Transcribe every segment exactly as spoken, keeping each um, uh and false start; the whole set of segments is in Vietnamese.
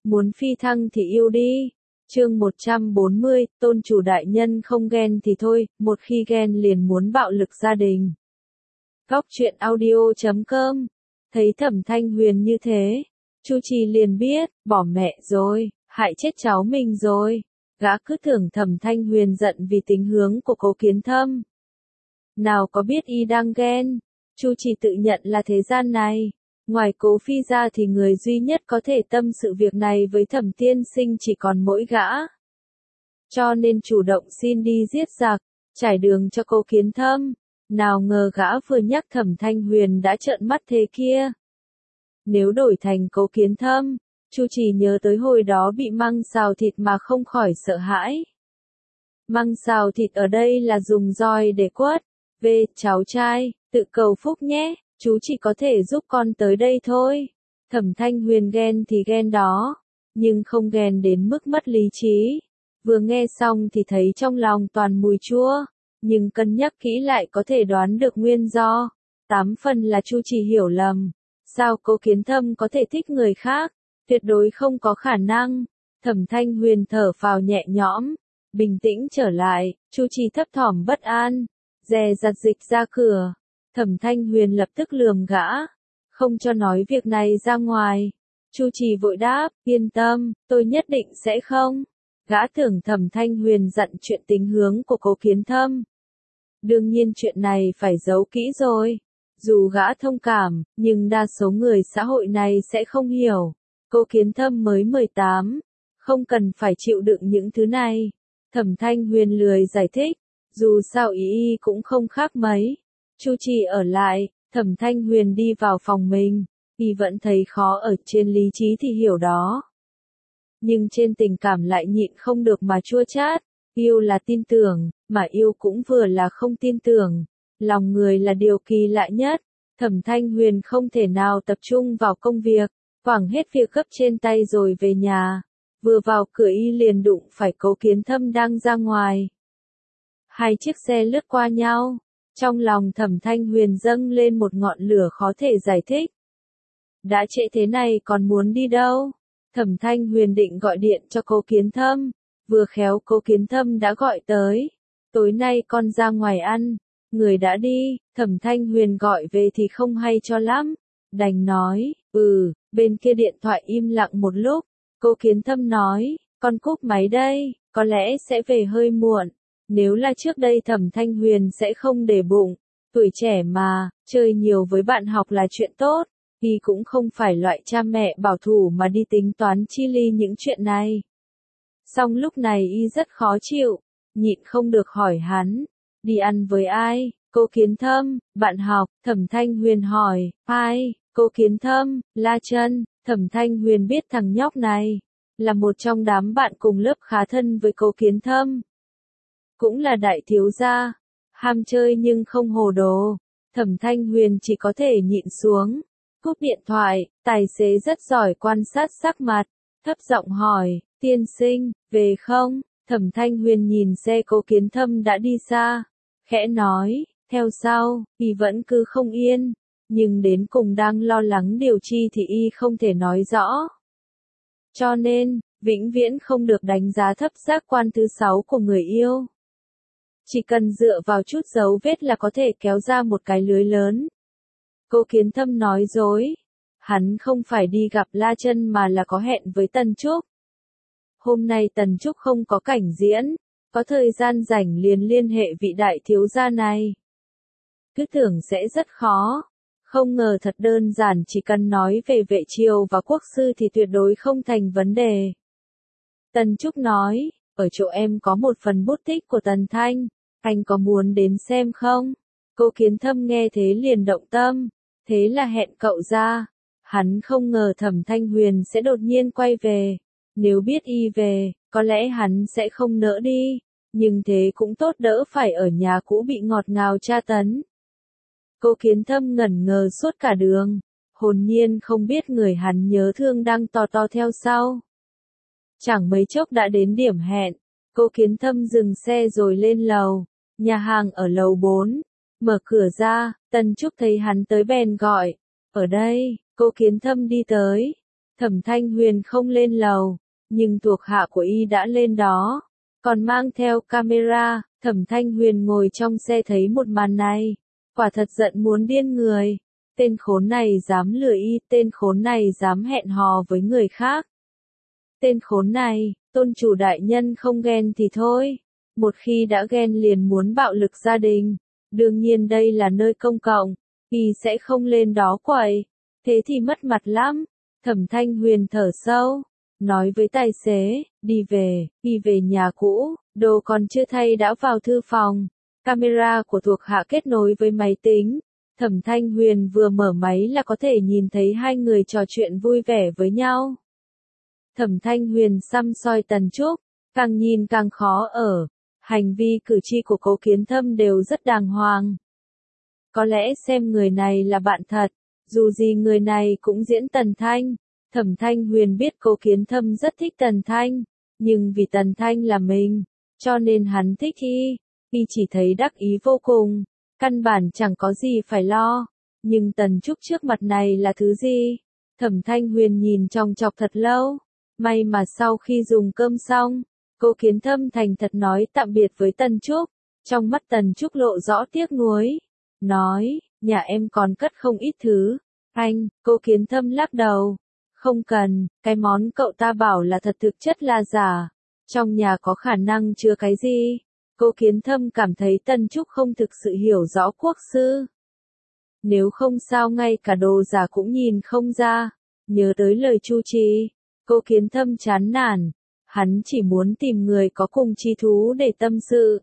muốn phi thăng thì yêu đi. Chương một trăm bốn mươi, tôn chủ đại nhân không ghen thì thôi, một khi ghen liền muốn bạo lực gia đình. Góc truyện audio chấm com. Thấy Thẩm Thanh Huyền như thế, Chu Trì liền biết, bỏ mẹ rồi, hại chết cháu mình rồi. Gã cứ tưởng Thẩm Thanh Huyền giận vì tính hướng của Cố Kiến Thâm. Nào có biết y đang ghen, Chu Trì tự nhận là thế gian này, ngoài Cố Phi ra thì người duy nhất có thể tâm sự việc này với Thẩm tiên sinh chỉ còn mỗi gã. Cho nên chủ động xin đi giết giặc, trải đường cho Cố Kiến Thâm. Nào ngờ gã vừa nhắc Thẩm Thanh Huyền đã trợn mắt thế kia. Nếu đổi thành Cố Kiến Thâm, Chu Trì nhớ tới hồi đó bị măng xào thịt mà không khỏi sợ hãi. Măng xào thịt ở đây là dùng roi để quất. Về, cháu trai, tự cầu phúc nhé, chú chỉ có thể giúp con tới đây thôi. Thẩm Thanh Huyền ghen thì ghen đó, nhưng không ghen đến mức mất lý trí. Vừa nghe xong thì thấy trong lòng toàn mùi chua, nhưng cân nhắc kỹ lại có thể đoán được nguyên do. Tám phần là Chu Trì hiểu lầm. Sao Cố Kiến Thâm có thể thích người khác? Tuyệt đối không có khả năng. Thẩm Thanh Huyền thở phào nhẹ nhõm, bình tĩnh trở lại. Chu Trì thấp thỏm bất an, dè dặt dịch ra cửa. Thẩm Thanh Huyền lập tức lườm gã, không cho nói việc này ra ngoài. Chu Trì vội đáp, yên tâm, tôi nhất định sẽ không. Gã tưởng Thẩm Thanh Huyền dặn chuyện tính hướng của Cố Kiến Thâm. Đương nhiên chuyện này phải giấu kỹ rồi. Dù gã thông cảm, nhưng đa số người xã hội này sẽ không hiểu. Cố Kiến Thâm mới mười tám, không cần phải chịu đựng những thứ này. Thẩm Thanh Huyền lười giải thích, dù sao ý y cũng không khác mấy. Chu Trì ở lại, Thẩm Thanh Huyền đi vào phòng mình, y vẫn thấy khó ở, trên lý trí thì hiểu đó. Nhưng trên tình cảm lại nhịn không được mà chua chát. Yêu là tin tưởng, mà yêu cũng vừa là không tin tưởng. Lòng người là điều kỳ lạ nhất. Thẩm Thanh Huyền không thể nào tập trung vào công việc, quẳng hết việc gấp trên tay rồi về nhà. Vừa vào cửa y liền đụng phải Cố Kiến Thâm đang ra ngoài. Hai chiếc xe lướt qua nhau, trong lòng Thẩm Thanh Huyền dâng lên một ngọn lửa khó thể giải thích. Đã trễ thế này còn muốn đi đâu? Thẩm Thanh Huyền định gọi điện cho Cố Kiến Thâm, vừa khéo Cố Kiến Thâm đã gọi tới. Tối nay con ra ngoài ăn, người đã đi. Thẩm Thanh Huyền gọi về thì không hay cho lắm, đành nói, ừ. Bên kia điện thoại im lặng một lúc, Cố Kiến Thâm nói, con cúp máy đây, có lẽ sẽ về hơi muộn. Nếu là trước đây Thẩm Thanh Huyền sẽ không để bụng, tuổi trẻ mà, chơi nhiều với bạn học là chuyện tốt. Y cũng không phải loại cha mẹ bảo thủ mà đi tính toán chi ly những chuyện này. Song lúc này y rất khó chịu, nhịn không được hỏi hắn, đi ăn với ai? Cố Kiến Thâm, bạn học. Thẩm Thanh Huyền hỏi, ai? Cố Kiến Thâm, La Chân. Thẩm Thanh Huyền biết thằng nhóc này là một trong đám bạn cùng lớp khá thân với Cố Kiến Thâm. Cũng là đại thiếu gia, ham chơi nhưng không hồ đồ. Thẩm Thanh Huyền chỉ có thể nhịn xuống. Cúp điện thoại, tài xế rất giỏi quan sát sắc mặt, thấp giọng hỏi, tiên sinh, về không? Thẩm Thanh Huyền nhìn xe Cố Kiến Thâm đã đi xa, khẽ nói, theo sau. Y vẫn cứ không yên, nhưng đến cùng đang lo lắng điều chi thì y không thể nói rõ. Cho nên, vĩnh viễn không được đánh giá thấp giác quan thứ sáu của người yêu. Chỉ cần dựa vào chút dấu vết là có thể kéo ra một cái lưới lớn. Cố Kiến Thâm nói dối. Hắn không phải đi gặp La Chân mà là có hẹn với Tần Trúc. Hôm nay Tần Trúc không có cảnh diễn, có thời gian rảnh liền liên hệ vị đại thiếu gia này. Cứ tưởng sẽ rất khó, không ngờ thật đơn giản, chỉ cần nói về vệ triều và quốc sư thì tuyệt đối không thành vấn đề. Tần Trúc nói, ở chỗ em có một phần bút tích của Tần Thanh, anh có muốn đến xem không? Cố Kiến Thâm nghe thế liền động tâm, thế là hẹn cậu ra. Hắn không ngờ Thẩm Thanh Huyền sẽ đột nhiên quay về. Nếu biết y về, có lẽ hắn sẽ không nỡ đi, nhưng thế cũng tốt đỡ phải ở nhà cũ bị ngọt ngào tra tấn. Cố Kiến Thâm ngẩn ngơ suốt cả đường, hồn nhiên không biết người hắn nhớ thương đang tò to theo sau. Chẳng mấy chốc đã đến điểm hẹn, Cố Kiến Thâm dừng xe rồi lên lầu, nhà hàng ở lầu bốn, mở cửa ra, Tần Trúc thấy hắn tới bèn gọi, ở đây. Cố Kiến Thâm đi tới, Thẩm Thanh Huyền không lên lầu, nhưng thuộc hạ của y đã lên đó, còn mang theo camera. Thẩm Thanh Huyền ngồi trong xe thấy một màn này, quả thật giận muốn điên người. Tên khốn này dám lừa y, tên khốn này dám hẹn hò với người khác. Tên khốn này, tôn chủ đại nhân không ghen thì thôi, một khi đã ghen liền muốn bạo lực gia đình. Đương nhiên đây là nơi công cộng, y sẽ không lên đó quậy, thế thì mất mặt lắm. Thẩm Thanh Huyền thở sâu, nói với tài xế, đi về, đi về nhà cũ, đồ còn chưa thay đã vào thư phòng. Camera của thuộc hạ kết nối với máy tính. Thẩm Thanh Huyền vừa mở máy là có thể nhìn thấy hai người trò chuyện vui vẻ với nhau. Thẩm Thanh Huyền săm soi Tần Trúc, càng nhìn càng khó ở. Hành vi cử chỉ của Cố Kiến Thâm đều rất đàng hoàng. Có lẽ xem người này là bạn thật, dù gì người này cũng diễn Tần Thanh. Thẩm Thanh Huyền biết Cố Kiến Thâm rất thích Tần Thanh, nhưng vì Tần Thanh là mình, cho nên hắn thích y. Y chỉ thấy đắc ý vô cùng, căn bản chẳng có gì phải lo. Nhưng Tần Trúc trước mặt này là thứ gì? Thẩm Thanh Huyền nhìn chòng chọc thật lâu. May mà sau khi dùng cơm xong, Cố Kiến Thâm thành thật nói tạm biệt với Tần Trúc. Trong mắt Tần Trúc lộ rõ tiếc nuối. Nói, nhà em còn cất không ít thứ. Anh, Cố Kiến Thâm lắc đầu. Không cần, cái món cậu ta bảo là thật thực chất là giả. Trong nhà có khả năng chứa cái gì? Cố Kiến Thâm cảm thấy Tần Trúc không thực sự hiểu rõ quốc sư. Nếu không sao ngay cả đồ giả cũng nhìn không ra. Nhớ tới lời Chu Trì, Cố Kiến Thâm chán nản. Hắn chỉ muốn tìm người có cùng chí thú để tâm sự,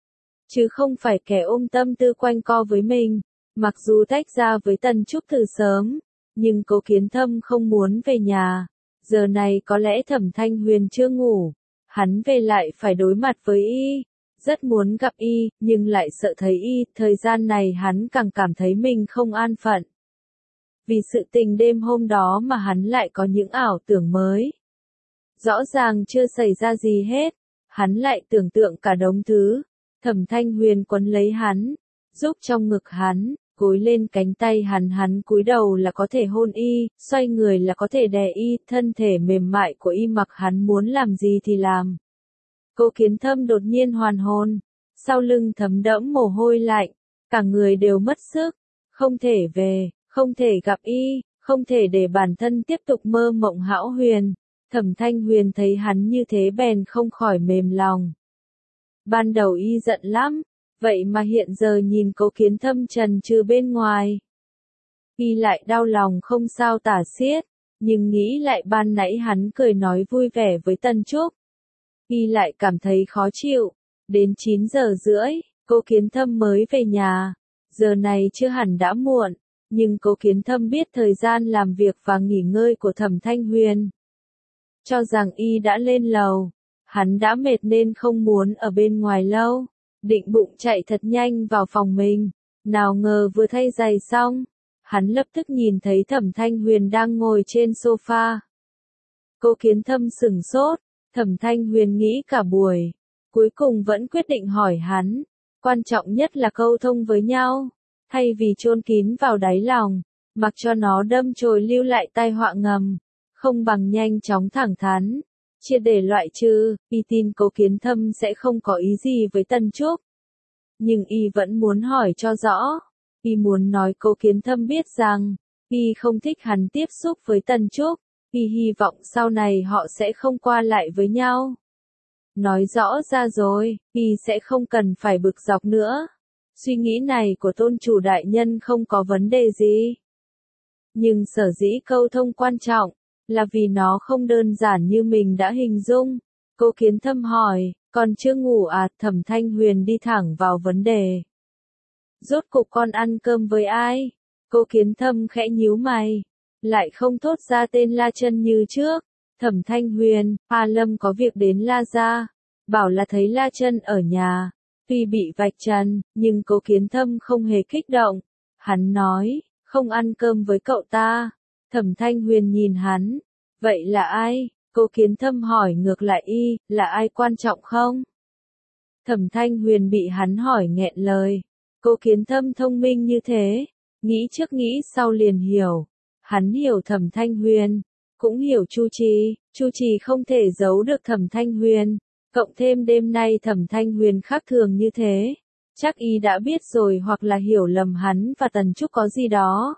chứ không phải kẻ ôm tâm tư quanh co với mình. Mặc dù tách ra với Tần Trúc từ sớm, nhưng Cố Kiến Thâm không muốn về nhà. Giờ này có lẽ Thẩm Thanh Huyền chưa ngủ, hắn về lại phải đối mặt với y. Rất muốn gặp y, nhưng lại sợ thấy y. Thời gian này hắn càng cảm thấy mình không an phận. Vì sự tình đêm hôm đó mà hắn lại có những ảo tưởng mới. Rõ ràng chưa xảy ra gì hết, hắn lại tưởng tượng cả đống thứ. Thẩm Thanh Huyền quấn lấy hắn, giúp trong ngực hắn, gối lên cánh tay hắn, hắn cúi đầu là có thể hôn y, xoay người là có thể đè y, thân thể mềm mại của y mặc hắn muốn làm gì thì làm. Cố Kiến Thâm đột nhiên hoàn hồn, sau lưng thấm đẫm mồ hôi lạnh, cả người đều mất sức, không thể về, không thể gặp y, không thể để bản thân tiếp tục mơ mộng hão huyền. Thẩm Thanh Huyền thấy hắn như thế bèn không khỏi mềm lòng. Ban đầu y giận lắm, vậy mà hiện giờ nhìn Cố Kiến Thâm trần trừ bên ngoài, y lại đau lòng không sao tả xiết, nhưng nghĩ lại ban nãy hắn cười nói vui vẻ với Tần Trúc, y lại cảm thấy khó chịu. Đến chín giờ rưỡi, Cố Kiến Thâm mới về nhà. Giờ này chưa hẳn đã muộn, nhưng Cố Kiến Thâm biết thời gian làm việc và nghỉ ngơi của Thẩm Thanh Huyền, cho rằng y đã lên lầu. Hắn đã mệt nên không muốn ở bên ngoài lâu, định bụng chạy thật nhanh vào phòng mình. Nào ngờ vừa thay giày xong, hắn lập tức nhìn thấy Thẩm Thanh Huyền đang ngồi trên sofa. Cố Kiến Thâm sửng sốt, Thẩm Thanh Huyền nghĩ cả buổi, cuối cùng vẫn quyết định hỏi hắn. Quan trọng nhất là câu thông với nhau, thay vì chôn kín vào đáy lòng, mặc cho nó đâm chồi lưu lại tai họa ngầm, không bằng nhanh chóng thẳng thắn, chia để loại trừ. Y tin Cố Kiến Thâm sẽ không có ý gì với Tần Trúc, nhưng y vẫn muốn hỏi cho rõ. Y muốn nói Cố Kiến Thâm biết rằng y không thích hắn tiếp xúc với Tần Trúc, y hy vọng sau này họ sẽ không qua lại với nhau. Nói rõ ra rồi, y sẽ không cần phải bực dọc nữa. Suy nghĩ này của tôn chủ đại nhân không có vấn đề gì. Nhưng sở dĩ câu thông quan trọng, là vì nó không đơn giản như mình đã hình dung. Cố Kiến Thâm hỏi, còn chưa ngủ à? Thẩm Thanh Huyền đi thẳng vào vấn đề. Rốt cục con ăn cơm với ai? Cố Kiến Thâm khẽ nhíu mày, lại không thốt ra tên La Chân như trước. Thẩm Thanh Huyền, A Lâm có việc đến La gia, bảo là thấy La Chân ở nhà. Tuy bị vạch trần, nhưng Cố Kiến Thâm không hề kích động. Hắn nói, không ăn cơm với cậu ta. Thẩm Thanh Huyền nhìn hắn, vậy là ai? Cố Kiến Thâm hỏi ngược lại y, là ai quan trọng không? Thẩm Thanh Huyền bị hắn hỏi nghẹn lời. Cố Kiến Thâm thông minh như thế, nghĩ trước nghĩ sau liền hiểu. Hắn hiểu Thẩm Thanh Huyền, cũng hiểu Chu Trì, Chu Trì không thể giấu được Thẩm Thanh Huyền, cộng thêm đêm nay Thẩm Thanh Huyền khác thường như thế, chắc y đã biết rồi hoặc là hiểu lầm hắn và Tần Trúc có gì đó.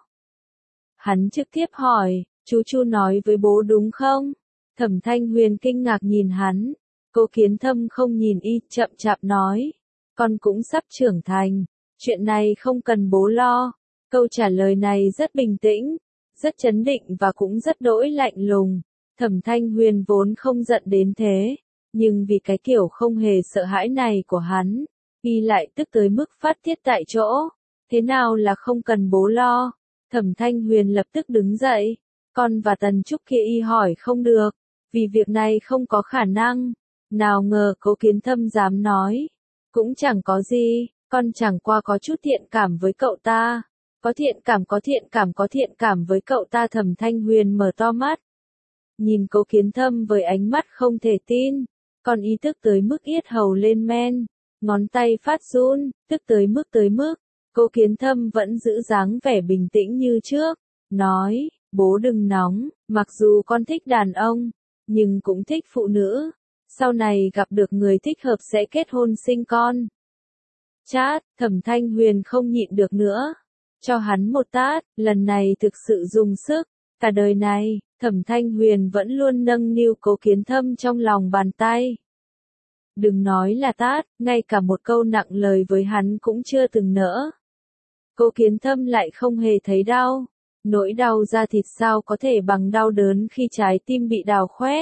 Hắn trực tiếp hỏi, chú Chu nói với bố đúng không? Thẩm Thanh Huyền kinh ngạc nhìn hắn, Cố Kiến Thâm không nhìn y, chậm chạp nói, con cũng sắp trưởng thành, chuyện này không cần bố lo. Câu trả lời này rất bình tĩnh, rất chấn định và cũng rất đỗi lạnh lùng. Thẩm Thanh Huyền vốn không giận đến thế, nhưng vì cái kiểu không hề sợ hãi này của hắn, y lại tức tới mức phát tiết tại chỗ. Thế nào là không cần bố lo? Thẩm Thanh Huyền lập tức đứng dậy, con và Tần Trúc kia y hỏi không được, vì việc này không có khả năng. Nào ngờ Cố Kiến Thâm dám nói, cũng chẳng có gì, con chẳng qua có chút thiện cảm với cậu ta. Có thiện cảm có thiện cảm có thiện cảm với cậu ta. Thẩm Thanh Huyền mở to mắt, nhìn Cố Kiến Thâm với ánh mắt không thể tin, còn ý tức tới mức yết hầu lên men, ngón tay phát run, tức tới mức tới mức. Cố Kiến Thâm vẫn giữ dáng vẻ bình tĩnh như trước, nói, bố đừng nóng, mặc dù con thích đàn ông, nhưng cũng thích phụ nữ, sau này gặp được người thích hợp sẽ kết hôn sinh con. Chát, Thẩm Thanh Huyền không nhịn được nữa, cho hắn một tát, lần này thực sự dùng sức, cả đời này, Thẩm Thanh Huyền vẫn luôn nâng niu Cố Kiến Thâm trong lòng bàn tay. Đừng nói là tát, ngay cả một câu nặng lời với hắn cũng chưa từng nỡ. Cố Kiến Thâm lại không hề thấy đau, nỗi đau da thịt sao có thể bằng đau đớn khi trái tim bị đào khoét.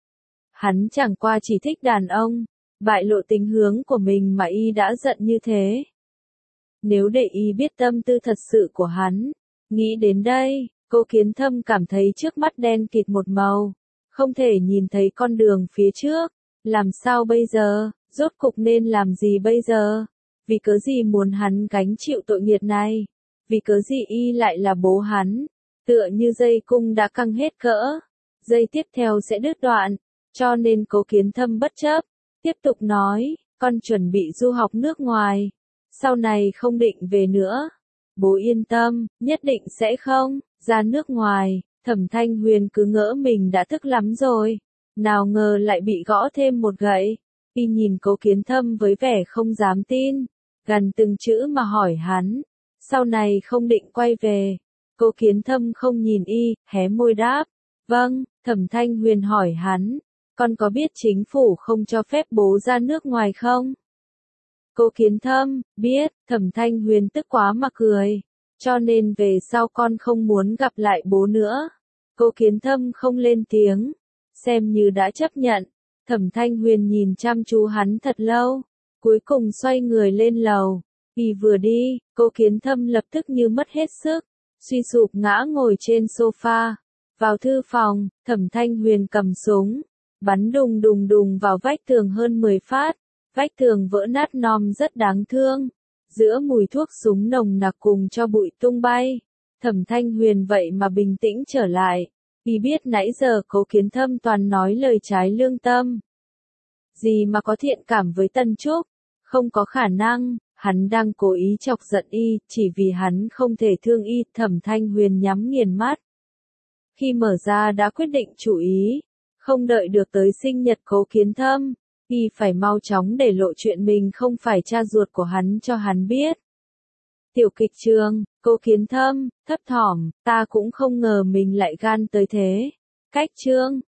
Hắn chẳng qua chỉ thích đàn ông, bại lộ tình hướng của mình mà y đã giận như thế. Nếu để y biết tâm tư thật sự của hắn, nghĩ đến đây, Cố Kiến Thâm cảm thấy trước mắt đen kịt một màu, không thể nhìn thấy con đường phía trước. Làm sao bây giờ, rốt cục nên làm gì bây giờ? Vì cớ gì muốn hắn gánh chịu tội nghiệp này? Vì cớ gì y lại là bố hắn? Tựa như dây cung đã căng hết cỡ, dây tiếp theo sẽ đứt đoạn, cho nên Cố Kiến Thâm bất chấp, tiếp tục nói, con chuẩn bị du học nước ngoài, sau này không định về nữa. Bố yên tâm, nhất định sẽ không ra nước ngoài. Thẩm Thanh Huyền cứ ngỡ mình đã thức lắm rồi, nào ngờ lại bị gõ thêm một gậy. Y nhìn Cố Kiến Thâm với vẻ không dám tin, gần từng chữ mà hỏi hắn, sau này không định quay về. Cố Kiến Thâm không nhìn y, hé môi đáp, vâng. Thẩm Thanh Huyền hỏi hắn, con có biết chính phủ không cho phép bố ra nước ngoài không? Cố Kiến Thâm, biết. Thẩm Thanh Huyền tức quá mà cười, cho nên về sau con không muốn gặp lại bố nữa. Cố Kiến Thâm không lên tiếng, xem như đã chấp nhận. Thẩm Thanh Huyền nhìn chăm chú hắn thật lâu, cuối cùng xoay người lên lầu. Y vừa đi, Cố Kiến Thâm lập tức như mất hết sức, suy sụp ngã ngồi trên sofa. Vào thư phòng, Thẩm Thanh Huyền cầm súng, bắn đùng đùng đùng vào vách tường hơn mười phát, vách tường vỡ nát nom rất đáng thương. Giữa mùi thuốc súng nồng nặc cùng cho bụi tung bay, Thẩm Thanh Huyền vậy mà bình tĩnh trở lại. Y biết nãy giờ Cố Kiến Thâm toàn nói lời trái lương tâm. Gì mà có thiện cảm với Tần Trúc, không có khả năng, hắn đang cố ý chọc giận y, chỉ vì hắn không thể thương y. Thẩm Thanh Huyền nhắm nghiền mắt. Khi mở ra đã quyết định chủ ý, không đợi được tới sinh nhật Cố Kiến Thâm, y phải mau chóng để lộ chuyện mình không phải cha ruột của hắn cho hắn biết. Tiểu kịch trường, Cố Kiến Thâm, thấp thỏm, ta cũng không ngờ mình lại gan tới thế. Cách chương